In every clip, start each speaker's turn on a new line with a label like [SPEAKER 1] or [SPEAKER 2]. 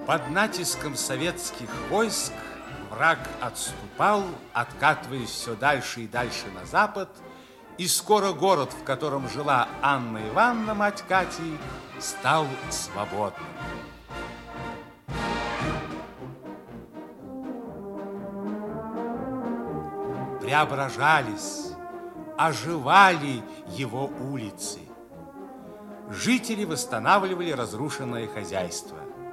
[SPEAKER 1] Под натиском советских войск враг отступал, откатываясь все дальше и дальше на запад, и скоро город, в котором жила Анна Ивановна, мать Кати, стал свободным. Преображались, оживали его улицы. Жители восстанавливали разрушенное хозяйство.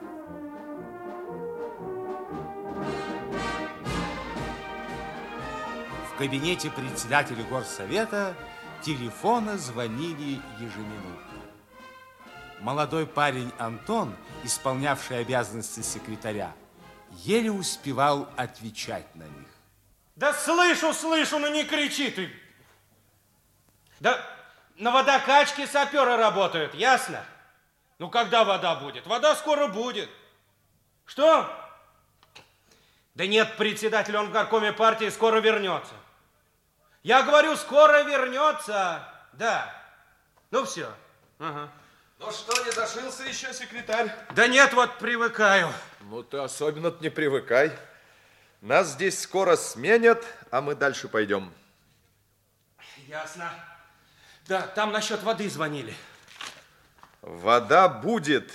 [SPEAKER 1] В кабинете председателя горсовета телефоны звонили ежеминутно. Молодой парень Антон, исполнявший обязанности секретаря, еле успевал отвечать на них.
[SPEAKER 2] Да слышу, но не кричи ты. Да на водокачке саперы работают, ясно? Ну, когда вода будет? Вода скоро будет. Что? Да нет, председатель, он в горкоме партии скоро вернется. Я говорю, скоро вернется. Да. Ну, все. Ага.
[SPEAKER 3] Ну что, не дошился еще секретарь?
[SPEAKER 2] Да нет, вот привыкаю.
[SPEAKER 3] Ну, ты особенно-то не привыкай. Нас здесь скоро сменят, а мы дальше пойдем.
[SPEAKER 2] Ясно. Да, там насчет воды звонили.
[SPEAKER 3] Вода будет.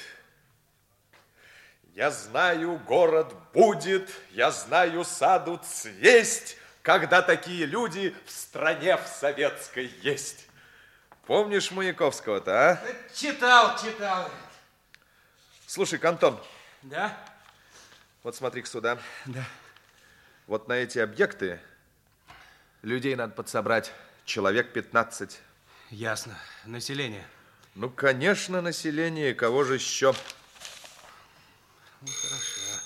[SPEAKER 3] Я знаю, город будет, я знаю, саду цвесть, когда такие люди в стране в советской есть. Помнишь Маяковского-то, а?
[SPEAKER 2] Читал.
[SPEAKER 3] Слушай, Антон.
[SPEAKER 2] Да?
[SPEAKER 3] Вот смотри-ка сюда.
[SPEAKER 2] Да.
[SPEAKER 3] Вот на эти объекты людей надо подсобрать человек 15.
[SPEAKER 2] Ясно. Население.
[SPEAKER 3] Ну, конечно, население. Кого же еще?
[SPEAKER 2] Ну, хорошо.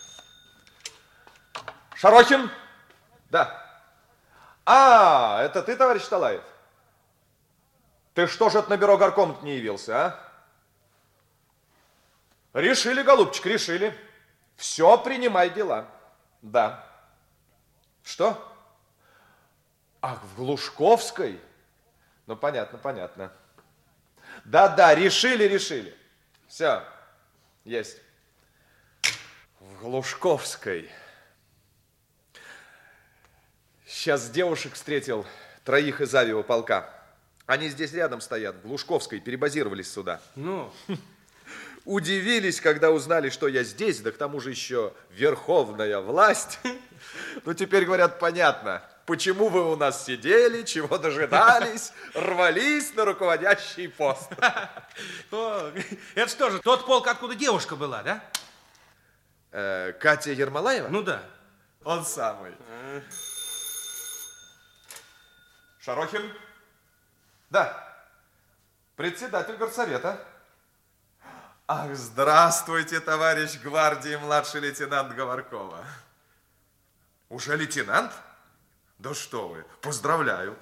[SPEAKER 3] Шарохин? Да. А, это ты, товарищ Талаев? Ты что же на бюро горкома не явился, а? Решили, голубчик, решили. Все, принимай дела. Да. Что? Ах, в Глушковской? Ну, понятно. Да, решили. Все, есть. В Глушковской. Сейчас девушек встретил, 3 из авиаполка. Они здесь рядом стоят, в Глушковской, перебазировались сюда.
[SPEAKER 2] Ну?
[SPEAKER 3] Удивились, когда узнали, что я здесь, да к тому же еще верховная власть. Ну, теперь, говорят, понятно, почему вы у нас сидели, чего дожидались, рвались на руководящий пост.
[SPEAKER 2] Это что же, тот полк, откуда девушка была, да?
[SPEAKER 3] Катя Ермолаева?
[SPEAKER 2] Ну да.
[SPEAKER 3] Он самый. Шарохин? Да. Председатель горсовета. Ах, здравствуйте, товарищ гвардии, младший лейтенант Говоркова. Уже лейтенант? Да что вы, поздравляю.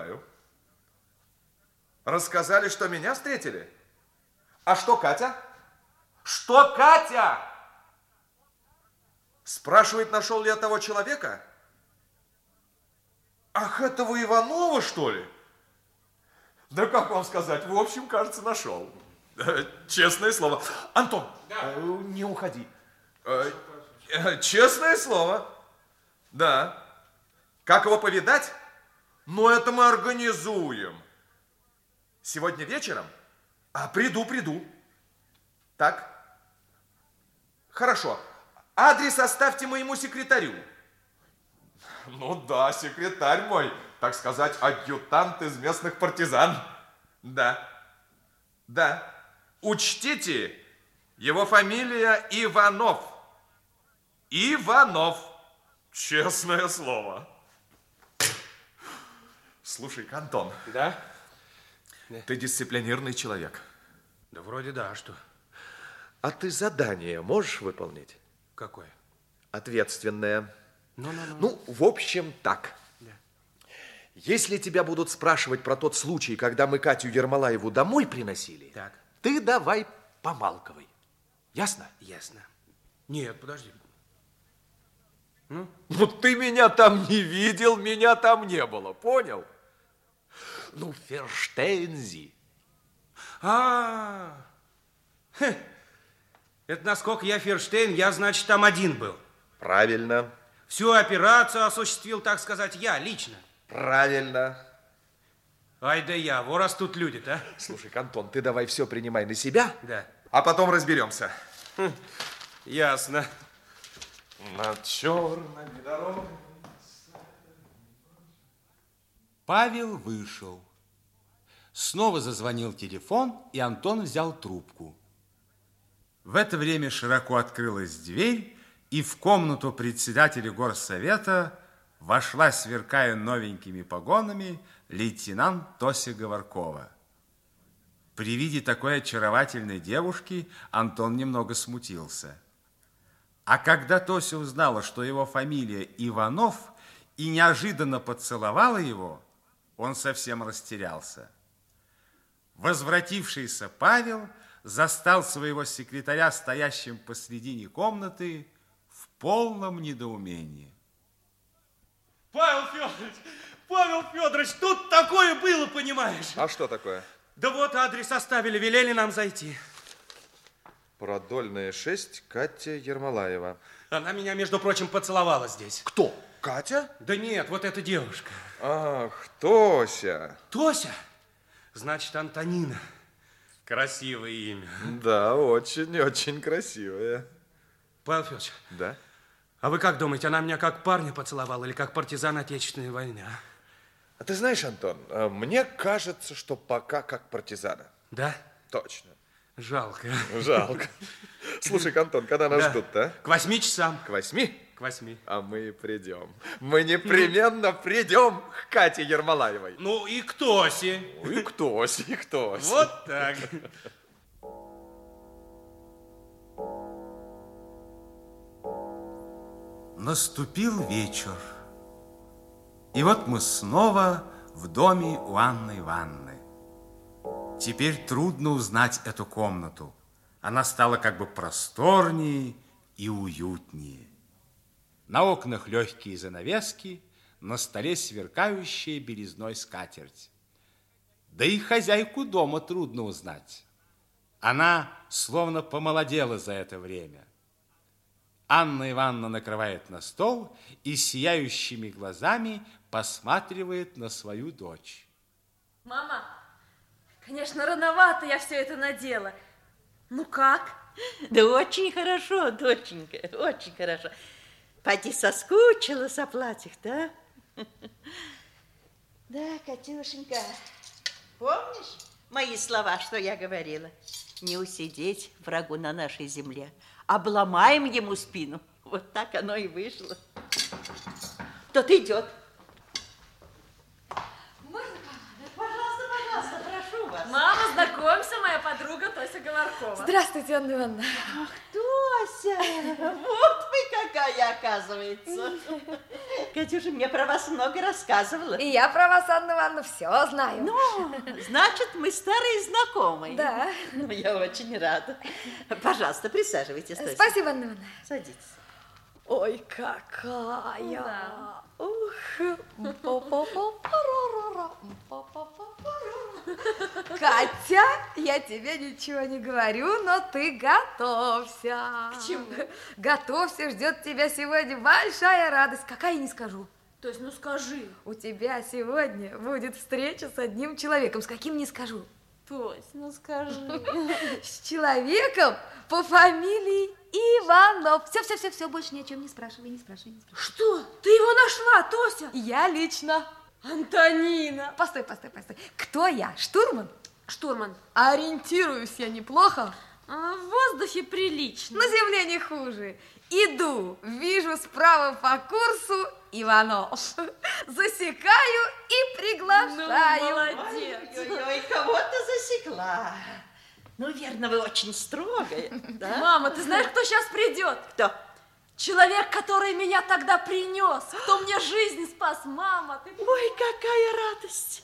[SPEAKER 3] Рассказали, что меня встретили? А что Катя? Что Катя? Спрашивает, нашел ли я того человека? Ах, этого Иванова, что ли? Да как вам сказать, в общем, кажется, нашел. Честное слово. Антон, да. Не уходи. Честное слово. Да. Как его повидать? Ну, это мы организуем. Сегодня вечером? Приду. Так. Хорошо. Адрес оставьте моему секретарю. Ну да, секретарь мой, так сказать, адъютант из местных партизан. Да. Учтите, его фамилия Иванов. Честное слово. Слушай, Антон.
[SPEAKER 2] Да?
[SPEAKER 3] Ты дисциплинированный человек.
[SPEAKER 2] Да вроде да, а что?
[SPEAKER 3] А ты задание можешь выполнить?
[SPEAKER 2] Какое?
[SPEAKER 3] Ответственное.
[SPEAKER 2] Ну.
[SPEAKER 3] Ну, в общем, так.
[SPEAKER 2] Да.
[SPEAKER 3] Если тебя будут спрашивать про тот случай, когда мы Катю Ермолаеву домой приносили,
[SPEAKER 2] так.
[SPEAKER 3] Ты давай помалковай. Ясно?
[SPEAKER 2] Ясно. Нет, подожди.
[SPEAKER 3] Ну, ты меня там не видел, меня там не было, понял? Ну, Ферштейнзи.
[SPEAKER 2] Это насколько я Ферштейн, я, значит, там один был.
[SPEAKER 3] Правильно.
[SPEAKER 2] Всю операцию осуществил, так сказать, я лично.
[SPEAKER 3] Правильно.
[SPEAKER 2] Ай да я, во раз тут люди-то, а?
[SPEAKER 3] Слушай, Антон, ты давай все принимай на себя,
[SPEAKER 2] Да.
[SPEAKER 3] а потом разберемся.
[SPEAKER 2] Ясно.
[SPEAKER 3] Над черными дорогами.
[SPEAKER 1] Павел вышел. Снова зазвонил телефон, и Антон взял трубку. В это время широко открылась дверь, и в комнату председателя горсовета вошла, сверкая новенькими погонами, лейтенант Тося Говоркова. При виде такой очаровательной девушки Антон немного смутился. А когда Тося узнала, что его фамилия Иванов, и неожиданно поцеловала его, он совсем растерялся. Возвратившийся Павел застал своего секретаря стоящим посредине комнаты в полном недоумении.
[SPEAKER 2] Павел Федорович, тут такое было, понимаешь?
[SPEAKER 3] А что такое?
[SPEAKER 2] Да вот адрес оставили, велели нам зайти.
[SPEAKER 3] Продольная 6, Катя Ермолаева.
[SPEAKER 2] Она меня, между прочим, поцеловала здесь.
[SPEAKER 3] Кто? Катя?
[SPEAKER 2] Да нет, вот эта девушка.
[SPEAKER 3] Ах, Тося.
[SPEAKER 2] Тося? Значит, Антонина. Красивое имя.
[SPEAKER 3] Да, очень-очень красивая.
[SPEAKER 2] Павел Федорович,
[SPEAKER 3] Да?
[SPEAKER 2] а вы как думаете, она меня как парня поцеловала или как партизан Отечественной войны, а?
[SPEAKER 3] А ты знаешь, Антон, мне кажется, что пока как партизана.
[SPEAKER 2] Да?
[SPEAKER 3] Точно.
[SPEAKER 2] Жалко.
[SPEAKER 3] Жалко. Слушай, Антон, когда нас
[SPEAKER 2] Да.
[SPEAKER 3] ждут-то?
[SPEAKER 2] К 8 часам.
[SPEAKER 3] К 8?
[SPEAKER 2] К 8.
[SPEAKER 3] А мы придем. Мы непременно придем к Кате Ермолаевой.
[SPEAKER 2] Ну и к Тосе.
[SPEAKER 3] И к Тосе, и к Тосе.
[SPEAKER 2] Вот так.
[SPEAKER 1] Наступил вечер. И вот мы снова в доме у Анны Ивановны. Теперь трудно узнать эту комнату. Она стала как бы просторнее и уютнее. На окнах легкие занавески, на столе сверкающая белизной скатерть. Да и хозяйку дома трудно узнать. Она словно помолодела за это время. Анна Ивановна накрывает на стол и сияющими глазами посматривает на свою дочь.
[SPEAKER 4] Мама, конечно, рановато я все это надела. Ну как?
[SPEAKER 5] Да очень хорошо, доченька, очень хорошо. Поди соскучилась о платьях, да? Да, Катюшенька, помнишь мои слова, что я говорила? Не усидеть врагу на нашей земле, обломаем ему спину. Вот так оно и вышло. Кто-то идет. Пожалуйста, прошу вас.
[SPEAKER 4] Мама, знакомься, моя подруга Тося Говоркова.
[SPEAKER 6] Здравствуйте, Анна Ивановна.
[SPEAKER 5] Тося, вот вы какая, оказывается. Катюша мне про вас много рассказывала.
[SPEAKER 6] И я про вас, Анна Ивановна, все знаю.
[SPEAKER 5] Ну, значит, мы старые знакомые.
[SPEAKER 6] Да.
[SPEAKER 5] Ну, я очень рада. Пожалуйста, присаживайтесь, Тося.
[SPEAKER 6] Спасибо, Анна Ивановна.
[SPEAKER 5] Садитесь.
[SPEAKER 6] Ой, какая.
[SPEAKER 4] Да.
[SPEAKER 6] Ух. Катя, я тебе ничего не говорю, но ты готовься.
[SPEAKER 4] К чему?
[SPEAKER 6] Готовься, ждет тебя сегодня большая радость. Какая, не скажу.
[SPEAKER 4] То есть, ну скажи.
[SPEAKER 6] У тебя сегодня будет встреча с одним человеком. С каким, не скажу.
[SPEAKER 4] Тося, ну скажи.
[SPEAKER 6] С человеком по фамилии Иванов. Все, больше ни о чем не спрашивай, не спрашивай.
[SPEAKER 4] Что? Ты его нашла, Тося?
[SPEAKER 6] Я лично.
[SPEAKER 4] Антонина.
[SPEAKER 6] Постой. Кто я? Штурман?
[SPEAKER 4] Штурман.
[SPEAKER 6] Ориентируюсь я неплохо.
[SPEAKER 4] В воздухе прилично.
[SPEAKER 6] На земле не хуже. Иду, вижу справа по курсу Иванов. Засекаю и приглашаю.
[SPEAKER 4] Ну, молодец.
[SPEAKER 5] Ой, кого-то засекла. Ну, верно, вы очень строгая, да?
[SPEAKER 4] Мама, ты знаешь, кто сейчас придет?
[SPEAKER 5] Кто?
[SPEAKER 4] Человек, который меня тогда принес, кто мне жизнь спас. Мама, ты...
[SPEAKER 5] Ой, какая радость.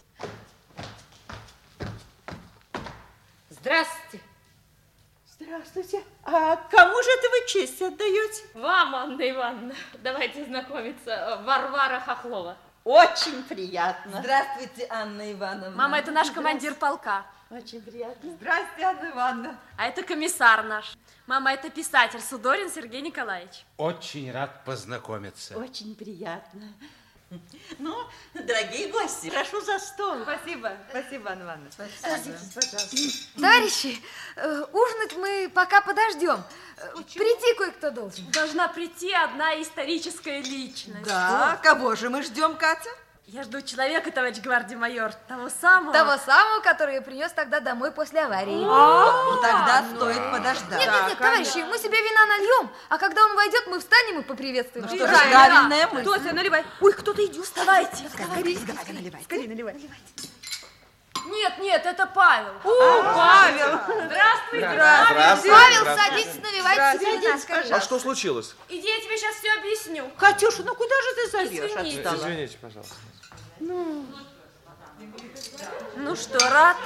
[SPEAKER 4] Здравствуйте.
[SPEAKER 5] Здравствуйте. А кому же это вы честь отдаете?
[SPEAKER 4] Вам, Анна Ивановна. Давайте знакомиться. Варвара Хохлова.
[SPEAKER 5] Очень приятно.
[SPEAKER 6] Здравствуйте, Анна Ивановна.
[SPEAKER 4] Мама, это наш командир полка.
[SPEAKER 5] Очень приятно.
[SPEAKER 6] Здравствуйте, Анна Ивановна.
[SPEAKER 4] А это комиссар наш. Мама, это писатель Судорин Сергей Николаевич.
[SPEAKER 1] Очень рад познакомиться.
[SPEAKER 5] Очень приятно. Ну, дорогие гости, прошу за стол.
[SPEAKER 6] Спасибо, Анна Ивановна.
[SPEAKER 5] Садитесь, пожалуйста.
[SPEAKER 6] Товарищи, ужинать мы пока подождем. Прийти кое-кто должен.
[SPEAKER 4] Должна прийти одна историческая личность.
[SPEAKER 6] Да, кого же мы ждем, Катя?
[SPEAKER 4] Я жду человека, товарищ гвардии-майор, того самого.
[SPEAKER 6] Того самого, который я принес тогда домой после аварии.
[SPEAKER 7] Ну, тогда стоит подождать.
[SPEAKER 6] Нет, товарищи, мы себе вина нальем, а когда он войдет, мы встанем и поприветствуем.
[SPEAKER 7] Что же, правильная мысль.
[SPEAKER 6] Тося, наливай. Ой, кто-то идет.
[SPEAKER 4] Вставайте.
[SPEAKER 6] Скорее наливай.
[SPEAKER 4] Нет, это Павел.
[SPEAKER 6] Павел.
[SPEAKER 4] Здравствуйте.
[SPEAKER 3] Здравствуйте.
[SPEAKER 6] Павел, садитесь, наливайте себе вина, скорее.
[SPEAKER 3] А что случилось?
[SPEAKER 4] Иди, я тебе сейчас все объясню.
[SPEAKER 5] Катюша, ну куда же ты зовешь от
[SPEAKER 4] Извините.
[SPEAKER 5] стола?
[SPEAKER 3] Извините, пожалуйста.
[SPEAKER 4] Ну что, рад?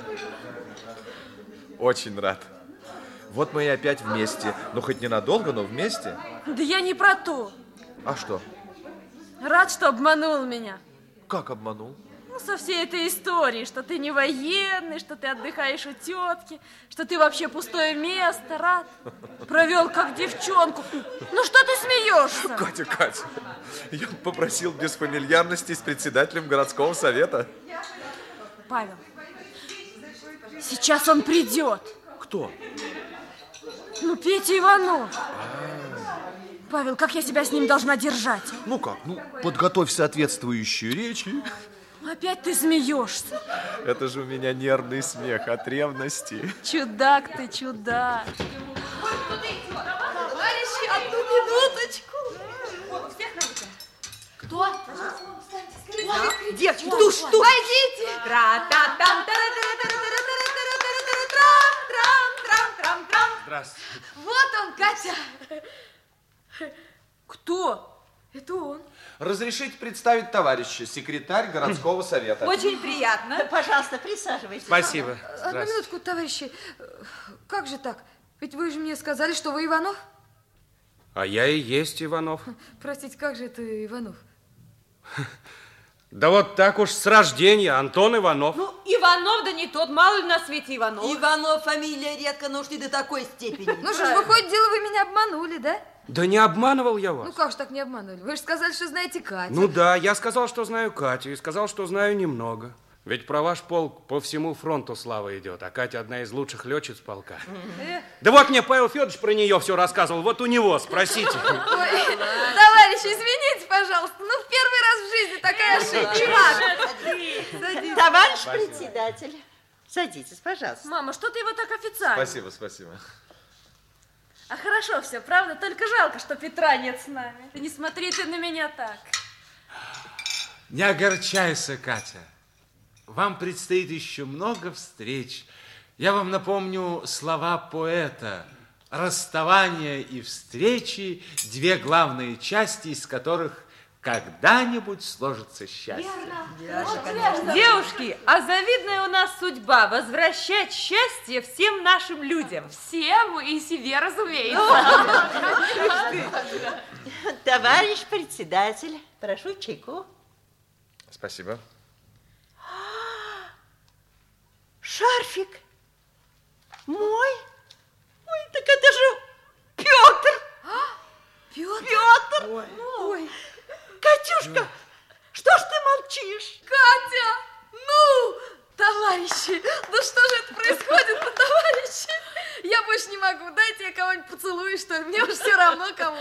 [SPEAKER 3] Очень рад. Вот мы и опять вместе. Ну, хоть ненадолго, но вместе.
[SPEAKER 4] Да я не про то.
[SPEAKER 3] А что?
[SPEAKER 4] Рад, что обманул меня.
[SPEAKER 3] Как обманул?
[SPEAKER 4] Ну, со всей этой историей, что ты не военный, что ты отдыхаешь у тетки, что ты вообще пустое место, рад. Провел как девчонку. Ну, что ты смеешься?
[SPEAKER 3] Катя, я попросил без фамильярности с председателем городского совета.
[SPEAKER 4] Павел, сейчас он придет.
[SPEAKER 3] Кто?
[SPEAKER 4] Ну, Петя Иванов. Павел, как я себя с ним должна держать?
[SPEAKER 3] Ну как? Ну, подготовь соответствующую речь.
[SPEAKER 4] Опять ты смеешься.
[SPEAKER 3] Это же у меня нервный смех от ревности.
[SPEAKER 4] Чудак ты, чудак.
[SPEAKER 6] Товарищи, одну минуточку. Кто? Девочки, туш. Войдите.
[SPEAKER 1] Здравствуйте.
[SPEAKER 6] Вот он, Катя.
[SPEAKER 4] Кто? Это он.
[SPEAKER 3] Разрешите представить товарища, секретарь городского совета.
[SPEAKER 6] Очень приятно.
[SPEAKER 5] Пожалуйста, присаживайтесь.
[SPEAKER 1] Спасибо.
[SPEAKER 6] Одну минутку, товарищи. Как же так? Ведь вы же мне сказали, что вы Иванов.
[SPEAKER 2] А я и есть Иванов.
[SPEAKER 6] Простите, как же это Иванов?
[SPEAKER 2] Да вот так уж с рождения, Антон Иванов.
[SPEAKER 8] Ну, Иванов, да не тот, мало ли на свете Иванов.
[SPEAKER 7] Иванов фамилия редко, но уж не до такой степени.
[SPEAKER 6] Ну что ж, выходит, дело, вы меня обманули, да?
[SPEAKER 2] Да не обманывал я вас.
[SPEAKER 6] Ну как же так не обманули? Вы же сказали, что знаете Катю.
[SPEAKER 2] Ну да, я сказал, что знаю Катю, и сказал, что знаю немного. Ведь про ваш полк по всему фронту слава идет, а Катя одна из лучших летчиц полка. Да вот мне Павел Федорович про нее все рассказывал, вот у него спросите.
[SPEAKER 6] Товарищи, извините, пожалуйста, ну в первый раз в жизни такая ошибка.
[SPEAKER 5] Товарищ председатель, садитесь, пожалуйста.
[SPEAKER 4] Мама, что ты его так официально?
[SPEAKER 3] Спасибо.
[SPEAKER 4] А хорошо все, правда? Только жалко, что Петра нет с нами. Ты не смотри ты на меня так.
[SPEAKER 1] Не огорчайся, Катя. Вам предстоит еще много встреч. Я вам напомню слова поэта. Расставание и встречи – две главные части, из которых когда-нибудь сложится счастье.
[SPEAKER 8] Девушки, а завидная у нас судьба возвращать счастье всем нашим людям.
[SPEAKER 4] Всем и себе, разумеется.
[SPEAKER 5] Товарищ председатель, прошу чайку.
[SPEAKER 3] Спасибо.
[SPEAKER 5] Шарфик мой? Ой, так это же Петр. Петр? Ой. Катюшка, что ж ты молчишь?
[SPEAKER 6] Катя, ну, товарищи, да что же это происходит-то, товарищи? Я больше не могу, дайте я кого-нибудь поцелую, что ли, мне уж все равно кого.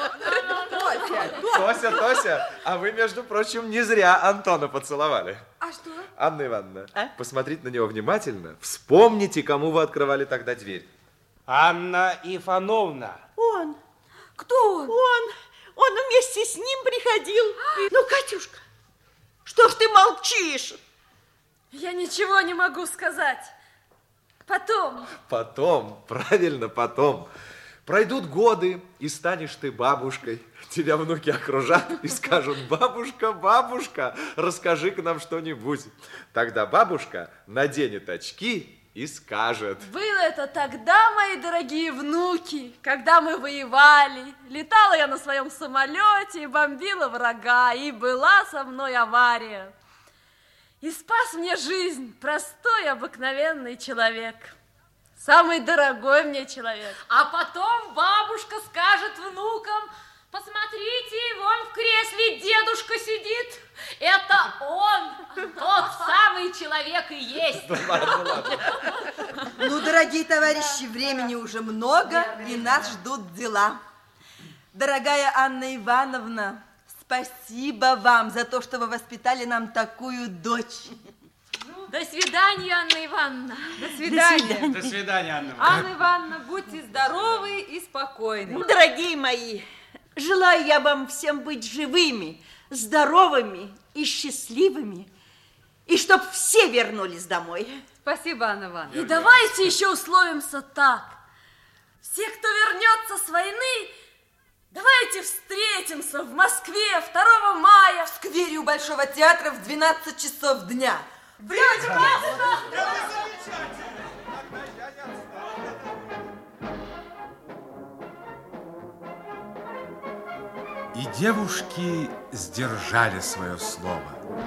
[SPEAKER 3] Тося, а вы, между прочим, не зря Антона поцеловали.
[SPEAKER 6] А что?
[SPEAKER 3] Анна Ивановна,
[SPEAKER 5] А?
[SPEAKER 3] посмотрите на него внимательно. Вспомните, кому вы открывали тогда дверь.
[SPEAKER 2] Анна Ифановна.
[SPEAKER 5] Он.
[SPEAKER 6] Кто он?
[SPEAKER 5] Он вместе с ним приходил. Ну, Катюшка, что ж ты молчишь?
[SPEAKER 4] Я ничего не могу сказать. Потом.
[SPEAKER 3] Потом, правильно, потом. Пройдут годы, и станешь ты бабушкой. Тебя внуки окружат и скажут: бабушка, бабушка, расскажи-ка нам что-нибудь. Тогда бабушка наденет очки и скажет.
[SPEAKER 4] Было это тогда, мои дорогие внуки, когда мы воевали. Летала я на своем самолете и бомбила врага, и была со мной авария. И спас мне жизнь простой, обыкновенный человек. Самый дорогой мне человек.
[SPEAKER 8] А потом бабушка скажет внукам: посмотрите, вон в кресле дедушка сидит. Это он, тот самый человек и есть.
[SPEAKER 7] Ну, дорогие товарищи, времени уже много, и нас ждут дела. Дорогая Анна Ивановна, спасибо вам за то, что вы воспитали нам такую дочь.
[SPEAKER 8] До свидания, Анна Ивановна. До свидания.
[SPEAKER 2] До свидания, Анна Ивановна.
[SPEAKER 8] Анна Ивановна, будьте здоровы и спокойны.
[SPEAKER 5] Дорогие мои, желаю я вам всем быть живыми, здоровыми и счастливыми, и чтоб все вернулись домой.
[SPEAKER 8] Спасибо, Анна Ивановна.
[SPEAKER 4] И давайте еще условимся так. Все, кто вернется с войны, давайте встретимся в Москве 2 мая.
[SPEAKER 7] В сквере у Большого театра в 12 часов дня.
[SPEAKER 1] И девушки сдержали свое слово.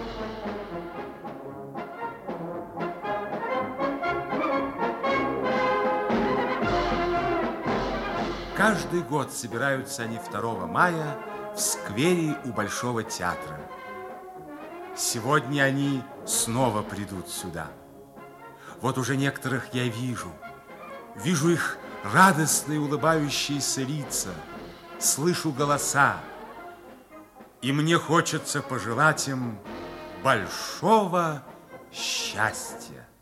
[SPEAKER 1] Каждый год собираются они 2 мая в сквере у Большого театра. Сегодня они снова придут сюда. Вот уже некоторых я вижу. Вижу их радостные улыбающиеся лица, слышу голоса. И мне хочется пожелать им большого счастья.